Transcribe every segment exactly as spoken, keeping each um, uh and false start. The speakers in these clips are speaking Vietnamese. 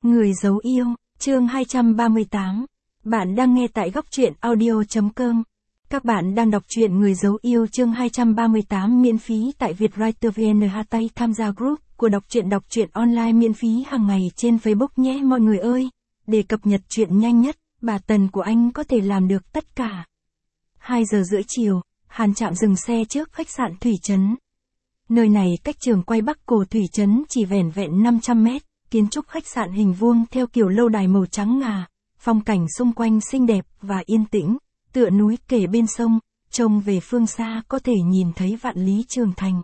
Người giấu yêu, chương hai trăm ba mươi tám. Bạn đang nghe tại góc truyện audio chấm com. Các bạn đang đọc truyện Người giấu yêu chương hai trăm ba mươi tám miễn phí tại Vietwriter vê en. Hashtag tham gia group của đọc truyện đọc truyện online miễn phí hàng ngày trên Facebook nhé mọi người ơi. Để cập nhật truyện nhanh nhất, bà Tần của anh có thể làm được tất cả. hai giờ rưỡi chiều, Hàn Trạm dừng xe trước khách sạn Thủy Trấn. Nơi này cách trường quay Bắc Cổ Thủy Trấn chỉ vẻn vẹn năm trăm mét. Kiến trúc khách sạn hình vuông theo kiểu lâu đài màu trắng ngà, phong cảnh xung quanh xinh đẹp và yên tĩnh, tựa núi kề bên sông, trông về phương xa có thể nhìn thấy vạn lý trường thành.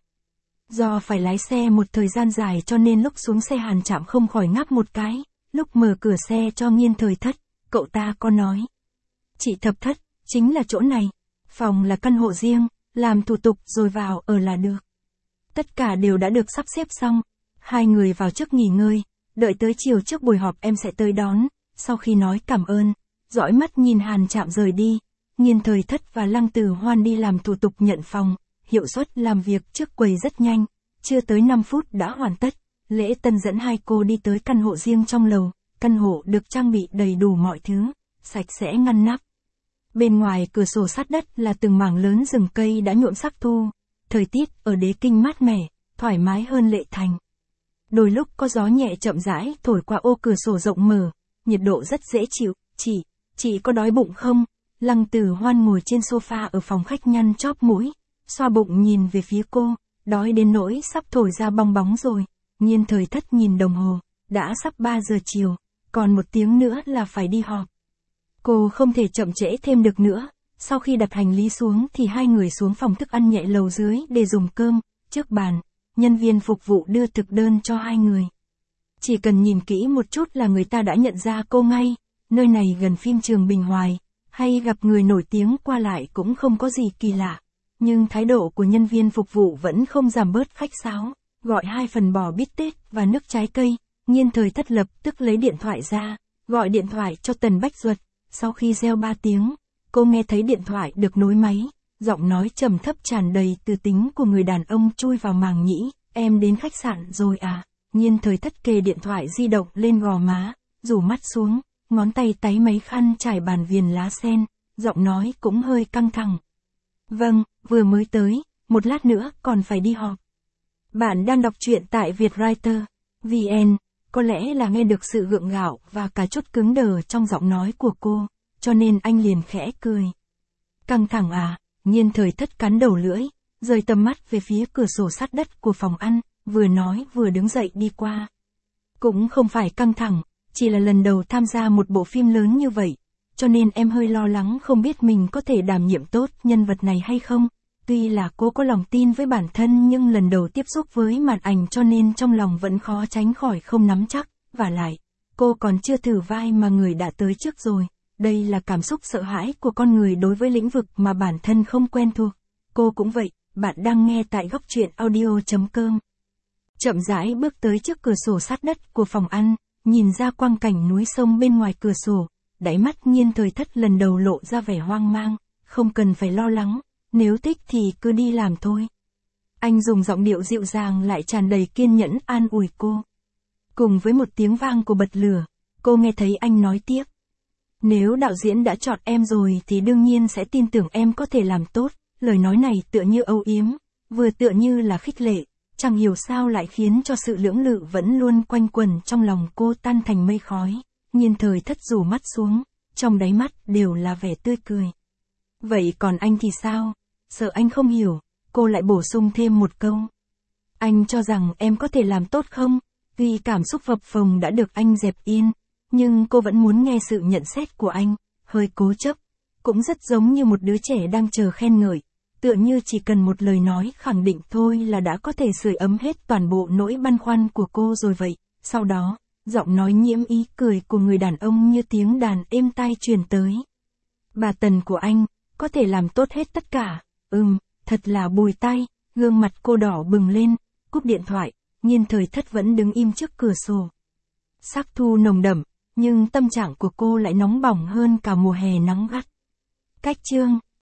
Do phải lái xe một thời gian dài cho nên lúc xuống xe Hàn Trạm không khỏi ngáp một cái, lúc mở cửa xe cho Nghiên Thời Thất, cậu ta có nói: "Chị Thập Thất, chính là chỗ này, phòng là căn hộ riêng, làm thủ tục rồi vào ở là được." Tất cả đều đã được sắp xếp xong, hai người vào trước nghỉ ngơi. Đợi tới chiều trước buổi họp em sẽ tới đón. Sau khi nói cảm ơn, dõi mắt nhìn Hàn Trạm rời đi, Nghiên Thời Thất và Lăng Tử Hoan đi làm thủ tục nhận phòng. Hiệu suất làm việc trước quầy rất nhanh, chưa tới năm phút đã hoàn tất. Lễ Tân dẫn hai cô đi tới căn hộ riêng trong lầu. Căn hộ được trang bị đầy đủ mọi thứ, sạch sẽ ngăn nắp. Bên ngoài cửa sổ sát đất là từng mảng lớn rừng cây đã nhuộm sắc thu. Thời tiết ở Đế Kinh mát mẻ, thoải mái hơn Lệ Thành. Đôi lúc có gió nhẹ chậm rãi thổi qua ô cửa sổ rộng mở, nhiệt độ rất dễ chịu. Chị, chị có đói bụng không? Lăng Tử Hoan ngồi trên sofa ở phòng khách nhăn chóp mũi, xoa bụng nhìn về phía cô, đói đến nỗi sắp thổi ra bong bóng rồi. Nghiên Thời Thất nhìn đồng hồ, đã sắp ba giờ chiều, còn một tiếng nữa là phải đi họp. Cô không thể chậm trễ thêm được nữa. Sau khi đặt hành lý xuống thì hai người xuống phòng thức ăn nhẹ lầu dưới để dùng cơm. Trước bàn, nhân viên phục vụ đưa thực đơn cho hai người. Chỉ cần nhìn kỹ một chút là người ta đã nhận ra cô ngay. Nơi này gần phim trường Bình Hoài, hay gặp người nổi tiếng qua lại cũng không có gì kỳ lạ. Nhưng thái độ của nhân viên phục vụ vẫn không giảm bớt khách sáo. Gọi hai phần bò bít tết và nước trái cây. Nghiên Thời Thất lập tức lấy điện thoại ra, gọi điện thoại cho Tần Bách Duật. Sau khi reo ba tiếng, cô nghe thấy điện thoại được nối máy. Giọng nói trầm thấp tràn đầy từ tính của người đàn ông chui vào màng nhĩ. "Em đến khách sạn rồi à?" Nghiên Thời Thất kề điện thoại di động lên gò má, rủ mắt xuống, ngón tay táy mấy khăn trải bàn viền lá sen, giọng nói cũng hơi căng thẳng. "Vâng, vừa mới tới, một lát nữa còn phải đi họp." Bạn đang đọc truyện tại Vietwriter vê en. Có lẽ là nghe được sự gượng gạo và cả chút cứng đờ trong giọng nói của cô, cho nên anh liền khẽ cười. "Căng thẳng à?" Nghiên Thời Thất cắn đầu lưỡi, rời tầm mắt về phía cửa sổ sát đất của phòng ăn, vừa nói vừa đứng dậy đi qua. "Cũng không phải căng thẳng, chỉ là lần đầu tham gia một bộ phim lớn như vậy, cho nên em hơi lo lắng không biết mình có thể đảm nhiệm tốt nhân vật này hay không." Tuy là cô có lòng tin với bản thân nhưng lần đầu tiếp xúc với màn ảnh cho nên trong lòng vẫn khó tránh khỏi không nắm chắc, vả lại, cô còn chưa thử vai mà người đã tới trước rồi. Đây là cảm xúc sợ hãi của con người đối với lĩnh vực mà bản thân không quen thuộc. Cô cũng vậy. Bạn đang nghe tại góc truyện audio chấm com. Chậm rãi bước tới trước cửa sổ sát đất của phòng ăn, nhìn ra quang cảnh núi sông bên ngoài cửa sổ, đáy mắt Nghiên Thời Thất lần đầu lộ ra vẻ hoang mang. "Không cần phải lo lắng, nếu thích thì cứ đi làm thôi." Anh dùng giọng điệu dịu dàng lại tràn đầy kiên nhẫn an ủi cô. Cùng với một tiếng vang của bật lửa, cô nghe thấy anh nói tiếp: "Nếu đạo diễn đã chọn em rồi thì đương nhiên sẽ tin tưởng em có thể làm tốt." Lời nói này tựa như âu yếm, vừa tựa như là khích lệ, chẳng hiểu sao lại khiến cho sự lưỡng lự vẫn luôn quanh quẩn trong lòng cô tan thành mây khói. Nghiên Thời Thất rủ mắt xuống, trong đáy mắt đều là vẻ tươi cười. "Vậy còn anh thì sao? Sợ anh không hiểu." Cô lại bổ sung thêm một câu: "Anh cho rằng em có thể làm tốt không?" Vì cảm xúc phập phồng đã được anh dẹp yên, nhưng cô vẫn muốn nghe sự nhận xét của anh, hơi cố chấp, cũng rất giống như một đứa trẻ đang chờ khen ngợi, tựa như chỉ cần một lời nói khẳng định thôi là đã có thể sưởi ấm hết toàn bộ nỗi băn khoăn của cô rồi vậy. Sau đó, giọng nói nhiễm ý cười của người đàn ông như tiếng đàn êm tai truyền tới: "Bà Tần của anh, có thể làm tốt hết tất cả." Ừm, thật là bùi tai. Gương mặt cô đỏ bừng lên, cúp điện thoại. Nghiên Thời Thất vẫn đứng im trước cửa sổ. Sắc thu nồng đậm, nhưng tâm trạng của cô lại nóng bỏng hơn cả mùa hè nắng gắt. Cách chương